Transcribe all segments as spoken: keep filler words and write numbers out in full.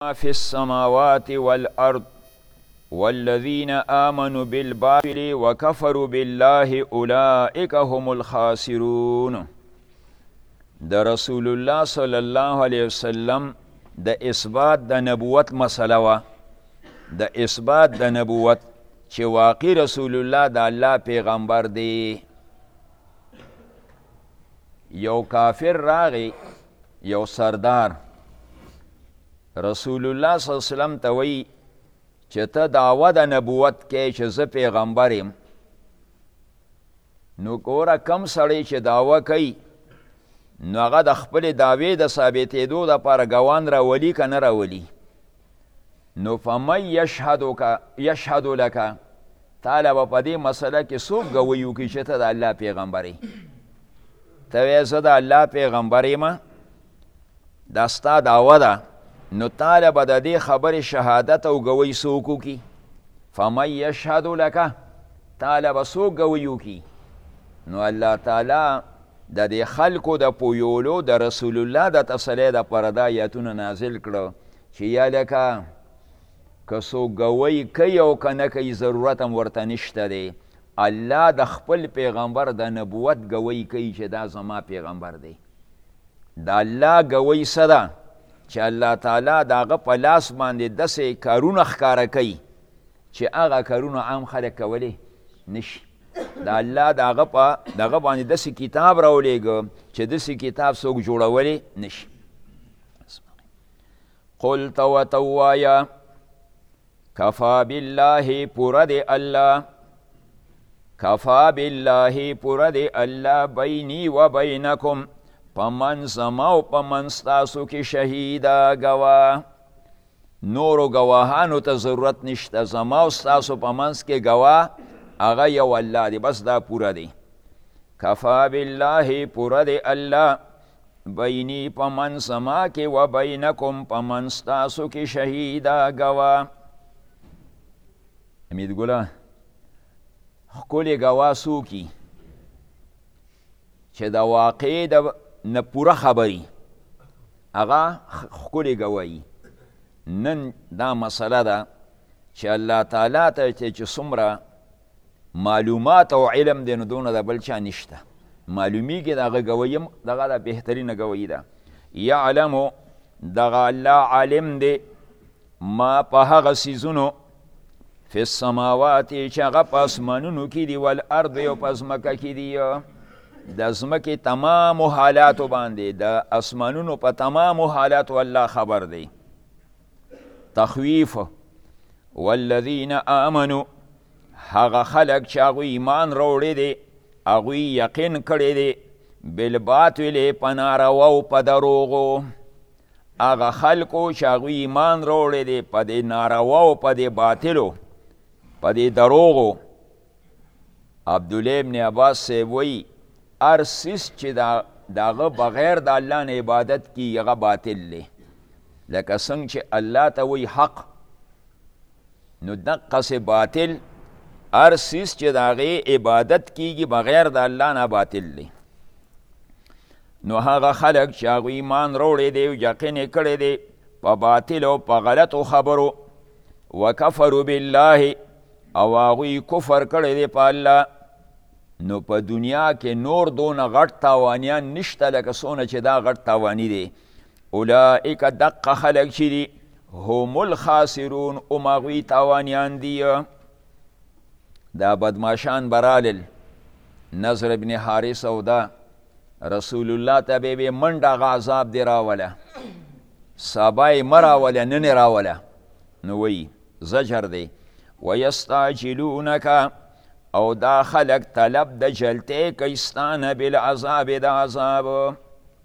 في السماوات والأرض والذين آمنوا بالباطل وكفروا بالله أولئك هم الخاسرون. د رسول الله صلی الله علیه وسلم د اثبات د نبوت مسله وا د اثبات د نبوت چې واقعي رسول الله د الله پیغمبر دی. یو کافر راغی، یو سردار رسول الله صلی الله علیه وسلم ته وی چې ته دعوه د نبوت کې چې زه پیغمبر یم. نو ګوره کم سړی چې دعوه کوي نو هغه د خپلې دعوې د ثابتېدو دپاره ګوان راولي که نه راولي. نو فمن یشهد لکه، تاله به په دې مسله کې څوک ګوی وکړي چې ته د الله پیغمبر یې. ته وایې زه د الله پیغمبر یم، دا ستا دعوه ده، نو تاله به د دې خبرې شهادت او ګوی څوک وکړي؟ فمن یشهد لکه، تاله به څوک ګوی وکړي؟ نو الله تعالی د دې خلکو د پویولو د رسول الله د تسلی دپاره دا آیتونه نازل کړه چې یا لکه که څوک ګوی کوي او که نه کوي ضرورت هم ورته نشته دی. الله د خپل پیغمبر د نبوت ګوی کوي چې دا زما پیغمبر دی. د الله ګوی څه ده؟ چې الله تعالی د هغه په لاس باندې داسې کارونه ښکاره کوي چې هغه کارونه عام خلک کولی نشي. د الله د هغه په دغه باندې داسې کتاب راولېږه چې داسې کتاب څوک جوړولی نشي. قل ته ورته ووایه کفا بالله، پوره دی الله، کفا بالله، پوره دی الله، بیني و بینکم، په منځ زما او په منځ تاسو کې شهیده ګواه. نورو ګواهانو ته ضرورت نشته، زما او ستاسو په منځ کې ګواه هغه یو الله دی، بس دا پوره دی. کفا بالله، پوره دی الله، بیني په منځ زما کې و بینکم، په منځ تاسو کې شهیده ګواه. امید ګله ښکلې ګواه څوک چې د واقعې د نه پوره خبري هغه ښکلې ګواهي. نن دا مسله ده چې الله تعالی ته چې څومره معلومات او علم دی نو دونه د بل چا نشته. معلومیږي د هغه ګواهي هم دغه د بهترینه ګواهي ده. یعلمو، دغه الله عالم دی، ما په هغه څیزونو فی السماوات چې هغه په اسمانونو کې دي، والارض او په ځمکه کې دي. د ځمکې تمامو حالاتو باندې، د اسمانونو په تمامو حالاتو الله خبر دی. تخویف، والذین آمنو، هغه خلق چې هغوی ایمان راوړی دی، هغوی یقین کړی دی، بالباطل، په نارواو په دروغو. هغه خلقو چې هغوی ایمان راوړی دی په دې نارواو، په دې باطلو، په دې دروغو. عبدالله ابن عباس صاحب وایي هر څیز چې د هغه بغیر د الله نه عبادت کیږي هغه باطل دی. لکه څنګه چې الله ته وایي حق، نو دقسې باطل هر څیز چې د هغې عبادت کیږي بغیر د الله نه باطل دی. نو هغه خلک چې هغوی ایمان راوړی دی او یقین یې کړی دی په باطل او په غلطو خبرو، وکفروا بالله، او هغوی کفر کړی دی په الله، نو په دنیا کې نور دونه غټ تاوانیان نشته لکه څونه چې دا غټ تاوانی دی. اولئک، دقه خلک چې دي، هم الخاسرون، هم هغوی تاوانیان دي. دا بدماشان برالل، نظر ابن حارث او دا رسول الله ته به به منډه هغه عذاب دی راوله، سبا یې مه راوله، نن یې راوله. نو وایي زجر دی. ویستعجلونک، او دا خلق طلب د جلتی کوي ستانه بالعذاب، د عذاب.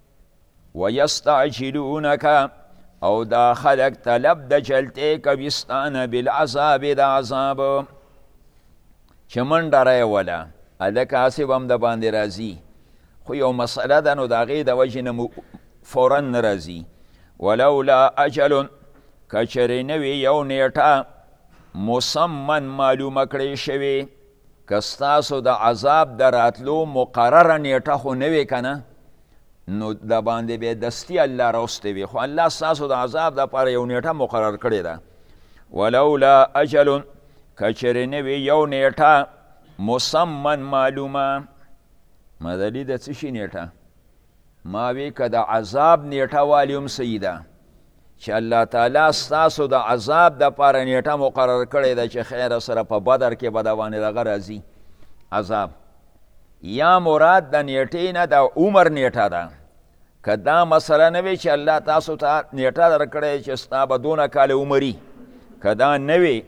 ویستعجلونک، او دا خلق طلب د جلتی کوي ستانه بالعذاب، د عذاب. چې منډه راوله هلکه هسې به هم د باندې راځي، خو یو مسئله ده نو د هغې د وجې نه فورا نه راځي. ولولا اجل، که چېرې نه وي یو نیټه مسمن معلومه کړی شوې، که ستاسو د عذاب د راتلو مقرره نیټه خو نه وي که نه، نو د باندې به دستی الله راوستی وي، خو الله ستاسو د عذاب دپاره یو نیټه مقرر کړې ده. ولولا اجل که چېرې نه وي یو نیټه مسمن معلومه. مدلي د څه شي نیټه؟ ما وی که د عذاب نیټه والی هم صحیح ده چې الله تعالی ستاسو د عذاب دپاره نیټه مقرر کړې ده چې خیر سره په بدر کې به د باندې دغه راځي عذاب. یا مراد د نیټې نه د عمر نیټه ده. که دا مسله نه وي چې الله تاسو ته نیټه درکړې چې ستا به دونه کاله عمري، که دا نه وي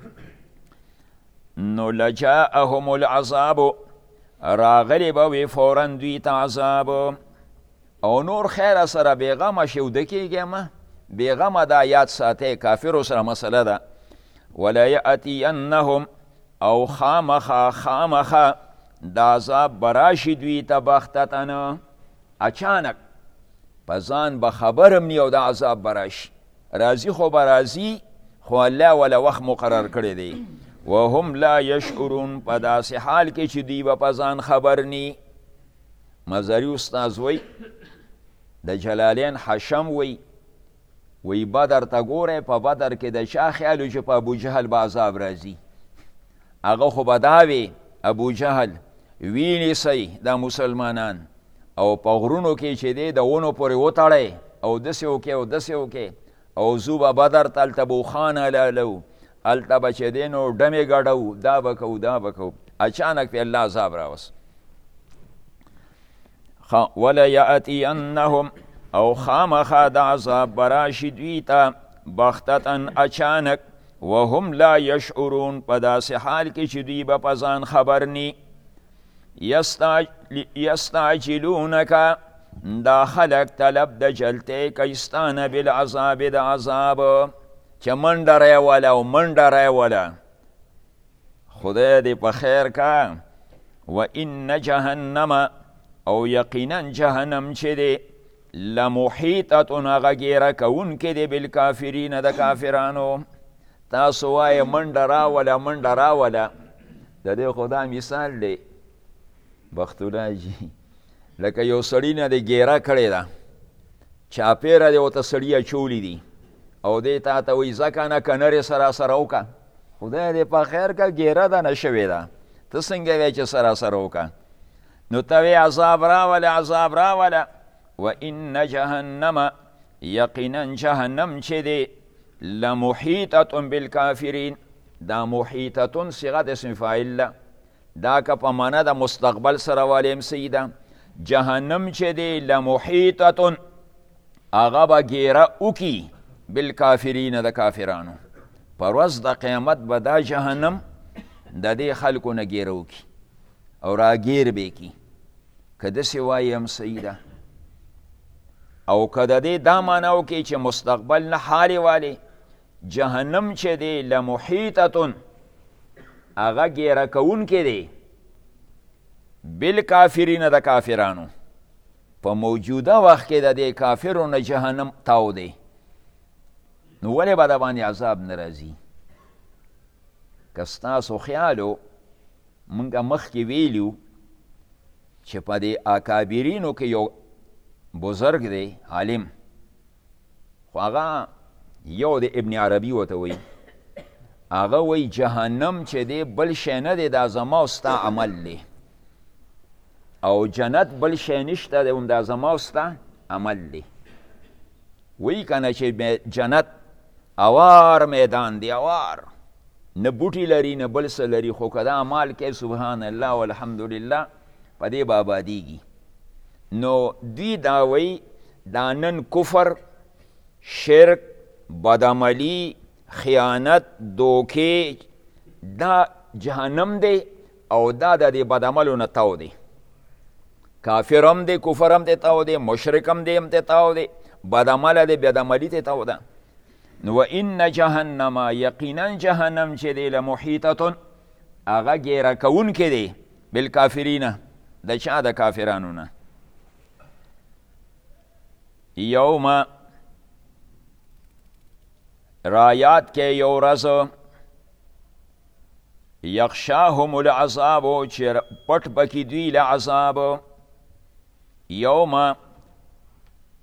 نو لجاءهم العذاب راغلی به وي فورا دوی ته عذاب. او نور خیر سره بېغمه شوده کېږي مه، بېغمه دا یاد ساتئ، کافرو سره مسله ده. ولیأتینهم او خامخا خامخا دا عذاب براشي دوی ته بختتن، اچانک په ځان به خبر هم نی او دا عذاب براشي. راځي خو به راځي، خو الله وله وخت مقرر کړی دی. وهم لا یشعرون، په داسې حال کې چې دوی به په ځان خبر نی. مزري استاذ وی د جلالین حشم وی وی بدر ته ګورئ، په بدر کې د چا خیال و چې په ابوجهل به عذاب راځي؟ هغه خو به دا وی ابوجهل وینیسئ دا مسلمانان او په غرونو کې چې دی د ونو پورې وتړئ او داسې وکې او داسې وکې او زو به بدر ته هلته به وخانه لالو، هلته به چې دی نو ډمې ګډو، دا به کوو دا به کوو. اچانک پې الله عذاب راوست. ولیأتینهم او خامخا د عذاب براشي دوی ته بختتن اچانک، وهم لا یشعرون، په داسې حال کې چې دوی به په ځان خبر نی. یستعجلونک دا خلق طلب د جلتی کیستانه بالعذاب د عذاب، چې منډه ریوله او منډه ریوله. خدای دې په خیر کا. و ان جهنم او یقینا جهنم چې دی لمحیطتون هغه ګیره کوونکې دی بالکافرین د کافرانو. تاسو وایه منډه راوله منډه راوله، د دې خدا مثال دی بختولا جی، لکه یو سړي نه د ګیره کړې ده، چاپېره دی ورته سړي اچولی دي او دی تا ته وایي ځه که نه کنرې سره سره وکړه. خدای دې په خیر که ګیره ده نه شوې ده، ته څنګه وایې چې سره سره وکړه؟ نو ته وایې عذاب راوله عذاب راوله. و ان جهنم یقینا جهنم چې دی لمحیطتون بالکافرین، دا محیطتون صیغه د اسم فاعل ده، دا که په معنا د مستقبل سره والی هم صحیح ده. جهنم چې دی لمحیطتون هغه به ګیره وکي بالکافرین د کافرانو. پر ورځ د قیامت به دا جهنم د دې خلکو نه ګیره وکي او راګیر به کی. که داسې وایي هم صحیح ده، او که د دې دا معنا وکړي چې مستقبل نه حالې والی، جهنم چې دی لمحیطتون هغه ګیره کوونکی دی بالکافرین د کافرانو. په موجوده وخت کې د دې کافرو نه جهنم تاو دی، نو ولې به د باندې عذاب نه راځي؟ که ستاسو خیالو موږ مخکې ویلو چې په دې اکابرینو کې یو بزرگ دی عالم، خو هغه یو د ابن عربي ورته وایي، هغه وایي جهنم چې دی بل شی نه دی، دا زما او ستا عمل دی، او جنت بل شی نشته دی، هم دا زما او ستا عمل دی. وایي که نه چې جنت اوار میدان دی، اوار نه بوټي لري نه بل څه لري، خو که دا عمل کوي سبحان الله والحمدلله په دې به آبادیږي. نو دوی دا وایي دا نن کفر، شرک، بدعملي، خیانت، دوکې، دا جهنم دی او دا د دې بدعملو نه تاو دی. کافر هم دی، کفر هم دی تاو دی، مشرک هم دی هم دی تاو دی، بدعمله دی بدعملي تی تاو ده. نو و ان جهنم یقینا جهنم چې دی لمحیطتون هغه ګیره کوونکی دی بالکافرین د چا د کافرانو نه. یوم رایات کې یو ورځ یغشاهم العذاب چې پټ بکی دوی له عذاب. یوم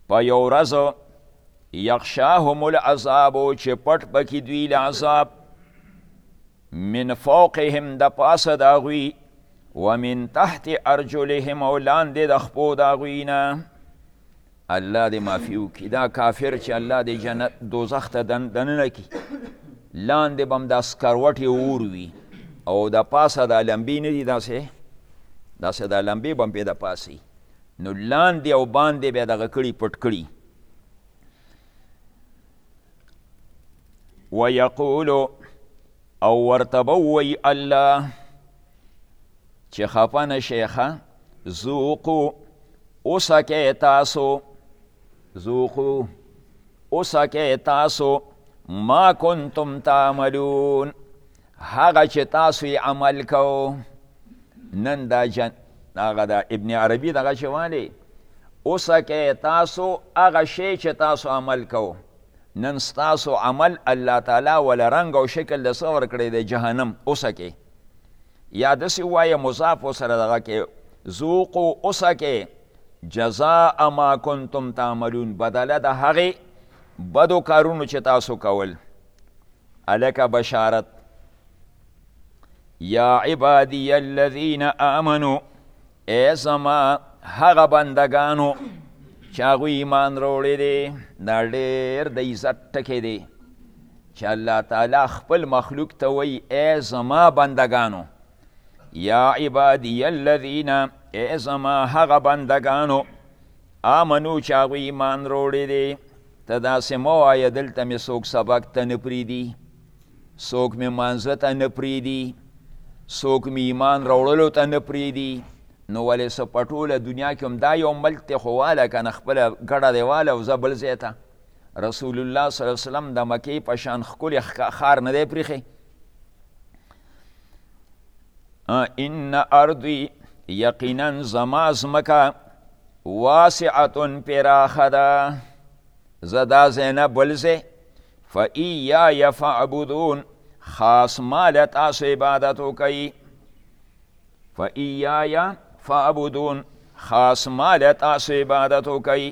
په یو ورځ یغشاهم العذاب چې پټ پکې دوی له عذاب من فوقهم د پاسه د هغوی ومن تحت ارجلهم او لاندې د خپو د هغوی نه الله دې معافي وکړي دا کافر چې الله دې جنت دوزخ ته دننه کړي لاندې به هم د سکروټې اور وي او د پاسه دا لمبې نه دي داسې داسې دا لمبې به هم پې د پاسې نو لاندې او باندې به یې دغه کړي پټ کړي ویقولو او ورته به ووایي الله چې خفه نشئ ښه ذوقو اوسکئ تاسو ذوقو اوسکئ تاسو ما کنتم تعملون هغه چې تاسو یې عمل کو نن دا جن هغه د ابن عربي دغه چې والی اوسکئ تاسو هغه شی چې تاسو عمل کو نن ستاسو عمل الله تعالی ولا رنګ او شکل د څه ورکړی دی جهنم اوسکئ یا داسې ووایه مضاف ورسره دغه کې ذوقو اوسکئ جزاء ما کنتم تعملون بدله د هغې بدو کارونو چې تاسو کول الک بشارت یا عبادی الذین آمنو ای زما هغه بندگانو چې هغوی ایمان راوړی دی دا ډېر د عزت ټکی دی چې الله تعالی خپل مخلوق ته وایي ای زما بندگانو یا عبادی الذین ای زما هغه بندگانو آمنو چې هغوی ایمان راوړی دی ته داسې مه وایه دلته مې څوک سبق ته نه پرېږدي څوک مې مانځه ته نه پرېږدي څوک مې ایمان راوړلو ته نه پرېږدي نو ولې څه په ټوله دنیا کې هم دا یو ملک دی خو واله که نه خپله ګډه دی واله او زه بل ځای ته رسول الله صلی الله علیه وسلم د مکې په شان ښکلي ښار نه دی پرېښی ان ارضی یقینا زما ځمکه واسعة پراخه ده زه دا ځای نه بل ځای فایای فاعبدون خاص ما له تاسو عبادت وکئ فایای فاعبدون خاص ما له تاسو عبادت وکئ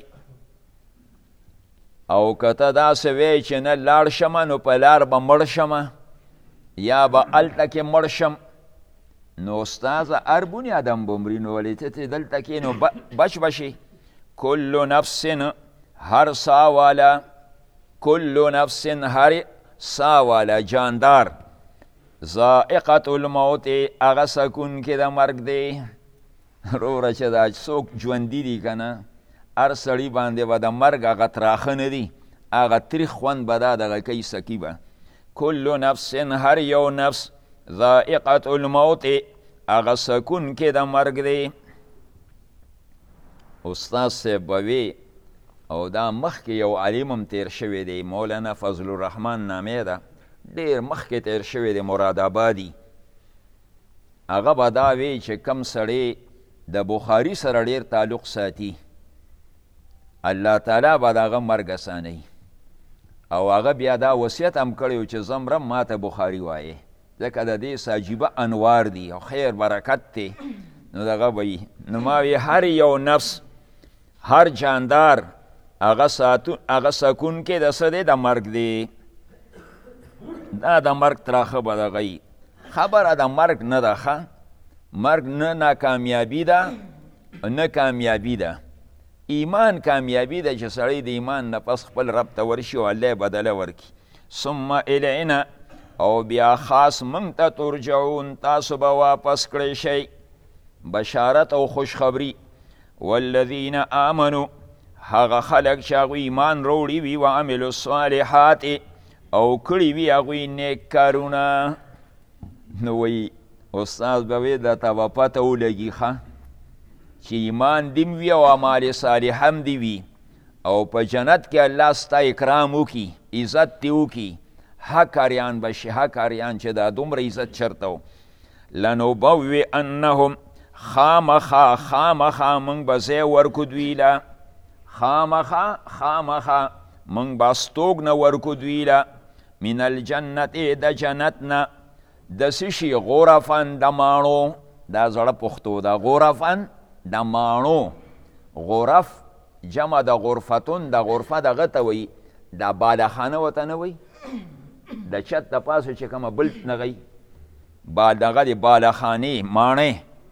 او که ته داسې وی چې نه لاړ شمه نو په لار به مړ شمه یا به هلته کې مړ شم نو استاذه هر بنیادم بمري نو ولې ته دلته کې نو بچ بشي کل نفس هر سا والا کل نفس هر سا والا جاندار ذائقة الموت هغه سکونکې د مرګ دی وروره چې دا څوک ژوندي دي که نه هر سړي باندې به د مرګ هغه تراخه نه دي هغه تریخ خوند به دا دغه کوي سکي به کل نفس هر یو نفس ذائقة الموت هغه سکونکې د مرګ دی استاد صاحب به وی او دا مخکې یو عالم هم تیر شوی دی مولانا فضل الرحمن نامې ده ډېر مخکې تیر شوی دی مراد آبادي هغه به دا وی چې کم سړی د بخاري سره ډېر تعلق ساتي الله تعالی به د هغه مرګ اسانوي او هغه بیا دا وصیت هم کړی چې زه مرم ما ته بخاري وایې ځکه د دې ساجیبه انوار دي او خیر برکت دی نو دغه به وي نو ما وی هر یو نفس هر جاندار هغه سکونکې د څه دی د مرګ دی دا د مرګ تراخه به دغه وي خبره د مرګ نه ده ښه مرګ نه ناکامیابي ده نه کامیابي ده ایمان کامیابي ده چې سړی د ایمان نه پس خپل رب ته ورشي او الله یې بدله ورکړي ثم الینا او بیا خاص موږ ته ترجعون تاسو به واپس کړی شئ بشارت او خوشخبري والذین آمنو هغه خلک چې هغوی ایمان راوړي وي وعملو الصالحات او کړي وي هغوی نیک کارونه نو وایي استاد به وی درته به پته ولګي ښه چې ایمان دیم وي او اعمال صالح هم دي وي او په جنت کې الله ستا اکرام وکړي عزت دې وکړي ها کاریان به شي ها کاریان چې دا دومره عزت چېرته و لنبوئنهم خامخا خامخا موږ به ځای ورکو دوی له خامخا خامخا موږ به استوګنه ورکو دوی له من الجنت د جنت نه د څه شي غرفن د ماڼو دا زړه پښتو ده غرفن د ماڼو غرف جمع د غرفتون، د غرفه دغه ته وایي، دا بالخانه ورته نه وایي، د چت د پاسه چې کومه بل نغی با دغه د بالخانې ماڼۍ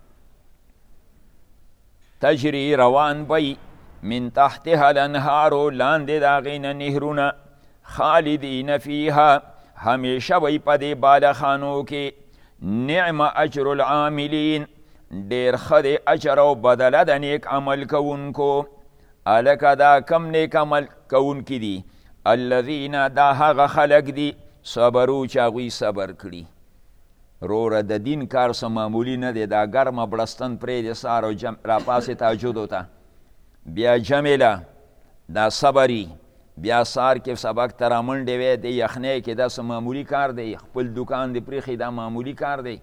تجري روان بی من تحتها الانهارو لاندې د هغې نه نهرونه خالدین فیها همیشه وی په دې بالخانو کې نعم اجر العاملین ډېر ښه دی اجر او بدله د نیک عمل کوونکو. هلکه دا کم نیک عمل کوونکي دي؟ الذین دا هغه خلک دي صبرو چې هغوی صبر کړي. روره د دین کار څه معمولي نه دی، دا ګرمه بړستن پرېږدې سهار او راپاسې تهجدو ته، بیا جمله دا صبري، بیا سهار کې سبق ته رامنډې وی د یخنۍ کې دا څه معمولي کار دی، خپل دکان دې پرېښي دا معمولي کار دی.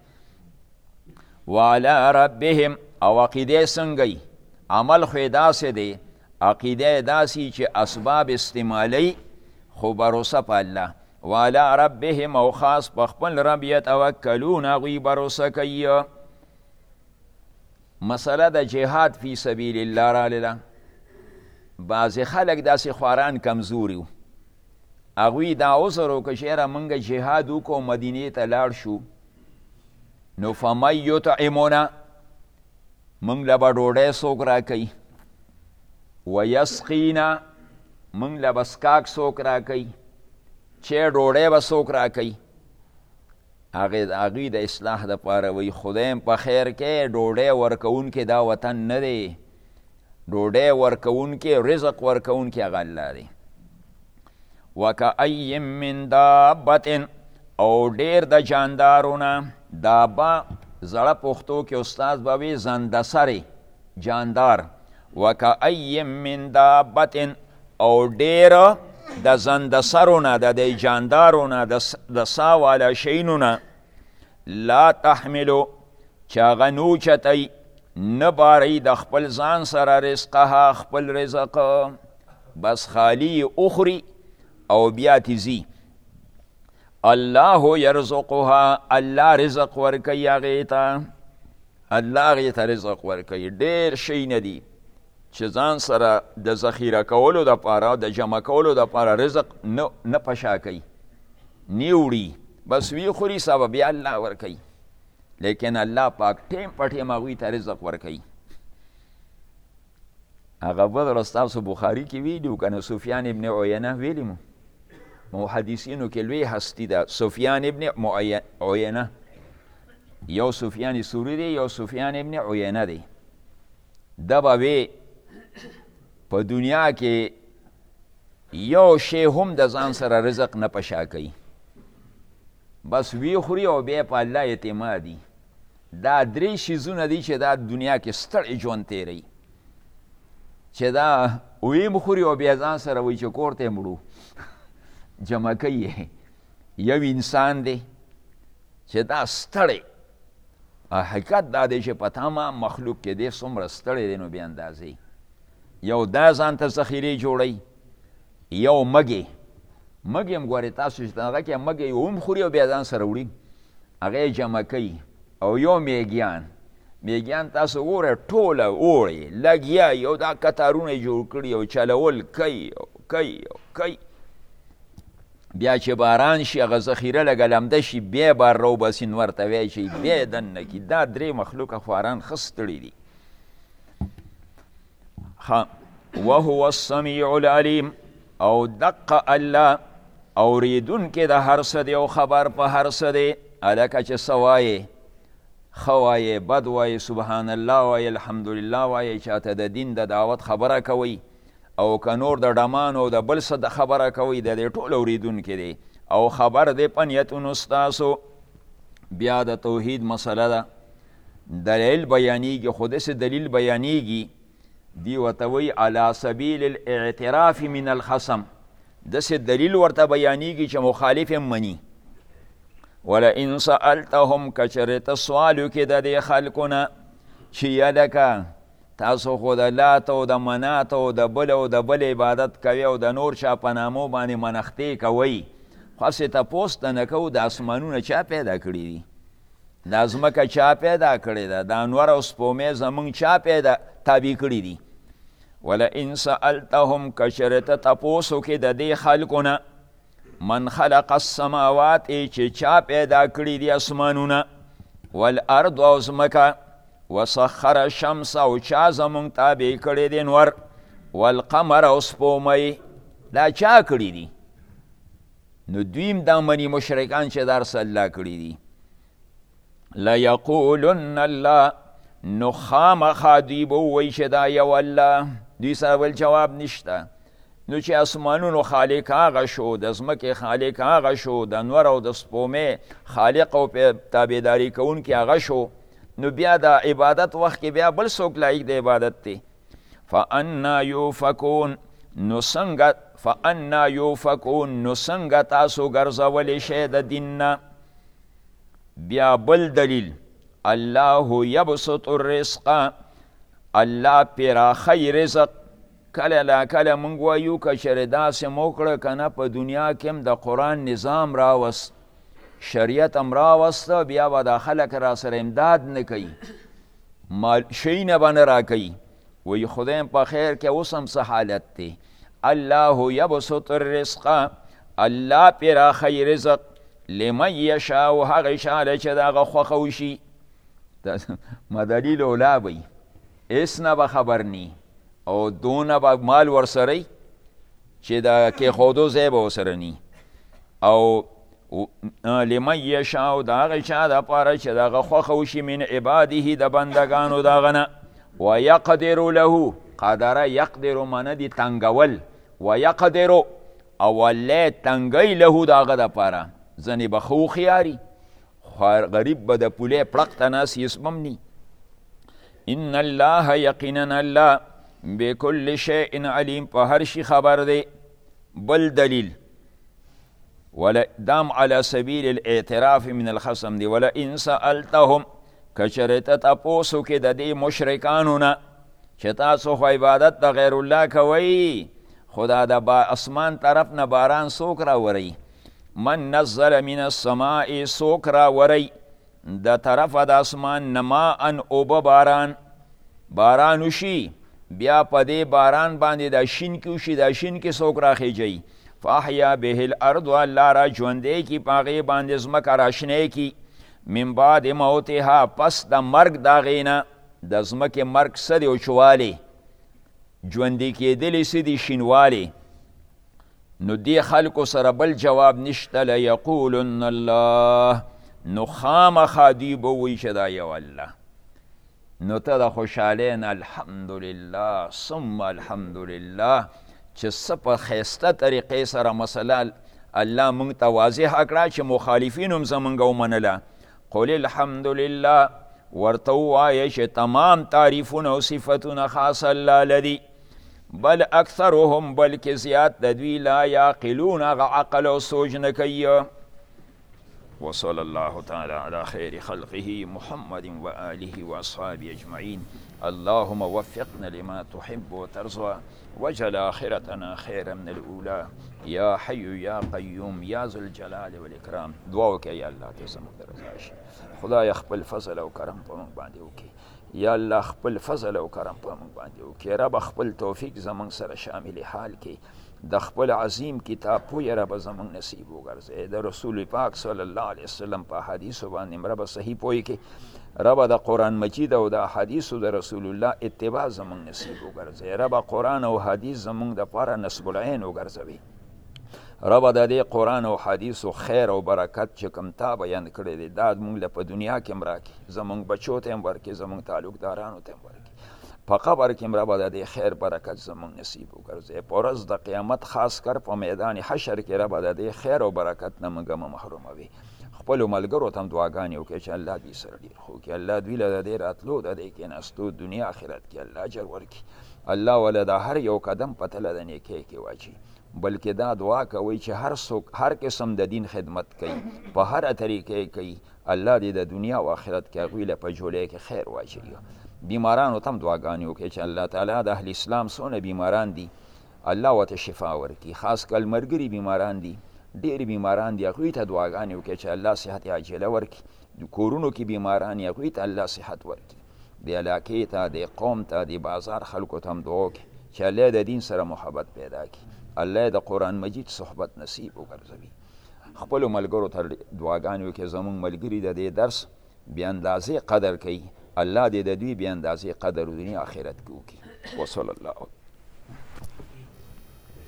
وعلى ربهم او عقیده څنګه عمل خو یې داسې دی، عقیده یې داسې چې اسباب استعمالی خو بروسه په الله. وعلى ربهم او خاص په خپل رب یتوکلون هغوی بروسه کوي. مسله د جهاد فی سبیل الله راغله. بعضې خلک داسې خواران کمزوري وو، هغوی دا عذر وکړه چې یاره موږ جهاد وکړو مدینې ته لاړ شو نو فمن یطعمنا موږ له به ډوډۍ څوک راکوي، ویسقینا موږ له به څښاک څوک راکوي، چې ډوډۍ به څوک راکوي. هغوی د اصلاح دپاره وایي خدایم په خیر کې ډوډۍ ورکوونکی دا وطن نه دی، ډوډۍ ورکوونکی رزق ورکوونکی هغه الله دی. وکأی من دابة او ډیر د جاندارونه، دابه زړه پښتو کې استاد به وي زندسرې جاندار. وکأی من دابة او ډیر د زندسرونه د د جاندارونه د سا والا شینونه لا تحملو چې هغه نوچتی نه باری د خپل ځان سره رزقها خپل رزق، بس خالی اخری او بیا تیزی. الله یرزقها الله رزق ورکوي هغې ته، الله هغې ته رزق ورکوي. ډېر شی نه دي چې ځان سره د ذخیره کولو دپاره د جمع کولو دپاره رزق نه پشا کوي، نه وړي، بس وی خوري سبا بیا الله ورکوي. لیکن الله پاک ټیم په ټیم هغوی ته رزق ورکوي. هغه بل ورځ تاسو بخاري کې ویلي که نه سفیان ابن عینه ویلي مو محدثینو کې لوی هستی ده سفیان ابن عینه، یو سفیان سوری دی یو سفیان ابن عینه دی. ده به وی په دنیا کې یو شی هم د ځان سره رزق نه پشا کوي، بس وی خوري او بیا په الله اعتمادي. دا درې شیزونه دي چې دا دنیا کې ستړی ژوند تیروي، چې دا ویم خوري او بیا ځان سره وایي چې کور ته یې مړو جمع کوي. یو انسان دی چې دا ستړی، حقیقت دا دی چې په تمام مخلوق کې دی څومره ستړی دی نو بې اندازې. یو دا ځان ته ذخیرې جوړوي، یو مږې مږې هم ګورې تاسو چې هغه کې مږې هم خوري او بیا ځان سره وړي، هغه یې جمع کوي. او یو میږیان میږیان تاسو ګورئ ټوله اوړي لګیا یو دا کتارونه یې جوړ کړي او چلول کوي او کوي او کوي، بیا چې باران شي هغه ذخیره لږه لمده شي بیا بار راوباسي نور ته وایي چې بیا یې دننه کړي. دا درې مخلوقه خواران ښه ستړي دي. وهو السمیع العلیم او دقه الله اوریدونکی د هر څه دی او خبر په هر څه دی. هلکه چې څه وایې ښه وایې بد وایې سبحان الله وایې الحمدلله وایې چاته د دین د دعوت خبره کوئ او که نور د ډمان او د بل څه د خبره کوئ د دې ټول اوریدونکی دی او خبر دی په نیتونو ستاسو. بیا د توحید مسله ده، دلیل بیانیږي خو داسې دلیل بیانیږي دی ورته وایي علی سبیل الاعتراف من الخصم، داسې دلیل ورته بیانیږي چې مخالف یې مني. ولئن سألتهم که چېرې سوال وکړې د دې خلکو نه چې یلکه تاسو خو د لات او د منات او د بل او د بل عبادت کوي او د نور چا په نامو باندې منختې کوئ، خو هسې تپوس ته نه کوو د اسمانونه چا پیدا کړي دي، دا ځمکه چا پیدا کړې ده، دا انور او سپومې زمونږ چا پیدا تابع کړي دي. ولئن سألتهم کشرته تپوسو کې د دې خلکو نه من خلق السماوات چې چا پیدا کړي دي اسمانونه والارض او ځمکه وسخر الشمس او چا زمونږ تابع کړي دي نور والقمر او سپومۍ دا چا کړي دي نو دویم دا مني مشرکان چې درس الله کړي دي لیقولن الله نو خامخا دوی به ووایي چې دا یو الله دوی سره بل جواب نشته نو چې اسمانونو خالق هغه شو د ځمکې خالق هغه شو د نور او د سپومې خالق او تابعداري کوونکی هغه شو نو بیا د عبادت وخت کې بیا بل څوک لایق د عبادت دی فانا یوفکون نو څنګه فانا یوفکون نو څنګه تاسو ګرځولی شئ د دین نه بیا بل دلیل الله یبسط الرزق الله پراخی رزق کله لا کله مونږ وایو که چېرې داسې مو کړه که نه په دنیا کې هم د قرآن نظام راوست شریعت هم راوسته بیا به دا خلک را سره امداد نه کوي شیونه به نه راکوي وایي خدایم په خیر کې اوس هم څه حالت دی الله یبسط الرزق الله پراخی رزق لمن یشاء هغه چاله چې د هغه خوښه وشي ما دلیل اولا بی اس نه به خبر نی او دونه به مال ورسره چې د کې خودو ځای به ورسره نی او لمن یشاء د هغه چا دپاره چې د هغه خوښه وشي من عباده د بندګانو د هغه نه ویقدر له قدره یقدر منه دي تنګول ویقدر او الله تنګی له د هغه دپاره ځنې به خو خیاري غریب به د پولې پړق ته ناست اسمم نی ان الله یقینا الله بكل شیء علیم په هر شي خبر دی بل دلیل ولا دام على سبیل الاعتراف من الخصم دی ولا ان سألتهم کچرته تاسو کې د دې مشرکانو نه چې تاسو خو عبادت د غیر الله کوئ خدا د اسمان طرف نه باران څوک راوړي من نزل من السماء سوک را وری د طرف د اسمان نما ان اوبه باران باران وشي بیا په دې باران باندې د شین کې وشي د شین کې سوک را خیجي فاحیا به الارض الله را ژوندی کی پاغه باندې ځمکه را شنې کی من بعد موتها پس د مرګ د غینه د ځمکې مرګ سره او چواله ژوندی کېدلی سدي شینواله نو دی خلکو سره بل جواب نشته لیقولن الله نو خامخا دوی به وایي چې دا یو الله نو ته د خوشحالۍ الحمدلله ثم الحمدلله چې څه په ښایسته طریقې سره مسله الله موږ ته واضحه کړه چې مخالفین هم زموږ ومنله قل الحمدلله ورته ووایه چې تمام تعریفونه او صفتونه خاص الله لدي بل اکثرهم بلکې زیات د دوی لا یعقلون هغه عقل او سوچ نه کوي وصلى الله تعالى على خير خلقه محمد وآله وأصحابه أجمعين اللهم وفقنا لما تحب وترضى واجعل آخرتنا خيرا من الأولى يا حي يا قيوم يا ذو الجلال والإكرام دعاوك يا الله تزمك درزاش خدا يخبل فضل و کرم په موږ باندې وکي یا الله خپل فضل او کرم په موږ باندې وکي رب خپل توفیق زموږ سره شامل حال کې د خپل عظیم کتاب پوی رب زموږ نصیب وګرځي د رسول پاک صلی الله علیه وسلم په حدیث باندې رب صحیح پوی کې رب د قرآن مجید او د حدیث د رسول الله اتباع زموږ نصیب وګرځي رب قرآن او حدیث زموږ د پاره نصب العین وګرځوي رب د دې قرآن او حدیث خیر او برکت چې کوم تا بیان کړی دی دا موږ په دنیا کې هم راکړي زموږ بچو ته هم ورکړي زموږ تعلقدارانو ته هم ورکړي په قبر کې هم رب د دې خیر برکت زموږ نصیب وګرځي په ورځ د قیامت خاص کر په میدان حشر کې رب د دې خیر او برکت نه موږ محروموي خپلو ملګرو ته هم دعاګانې وکړي چې الله دوی سره ډېر ښه وکړي الله دوی له د دې راتلو د دې کېناستو دنیا آخرت کې الله اجر ورکړي الله وله د هر یو قدم په تله د نیکۍ کې واچي بلکې دا دعا کوي چې هر څوک هر قسم د دین خدمت کوي په هر طریقې کوي الله دې د دنیا او آخرت کې هغوی له په جولۍ کې خیر واچوي بیمارانو ته هم دعاګانې وکړي چې الله تعالی د اهل اسلام څونه بیماران دي الله ورته شفا ورکړي خاص کل مرګري بیماران دي ډېر بیماران دي هغوی ته دعاګانې وکړي چې الله صحت عاجله ورکړي کورونو کې بیماران هغوی ته الله صحت ورکړي د علاقې ته د قوم ته د بازار خلکو ته هم دعا وکړي چې الله د دین سره محبت پیدا کړي، الله د قرآن مجید صحبت نصیب وګرځوي. خپلو ملګرو ته دعاګانې وکړي زموږ ملګري د دې درس بې اندازې قدر کوي، الله دې د دوی بې اندازې قدر دنیا آخرت کې وکړي. وصلی الله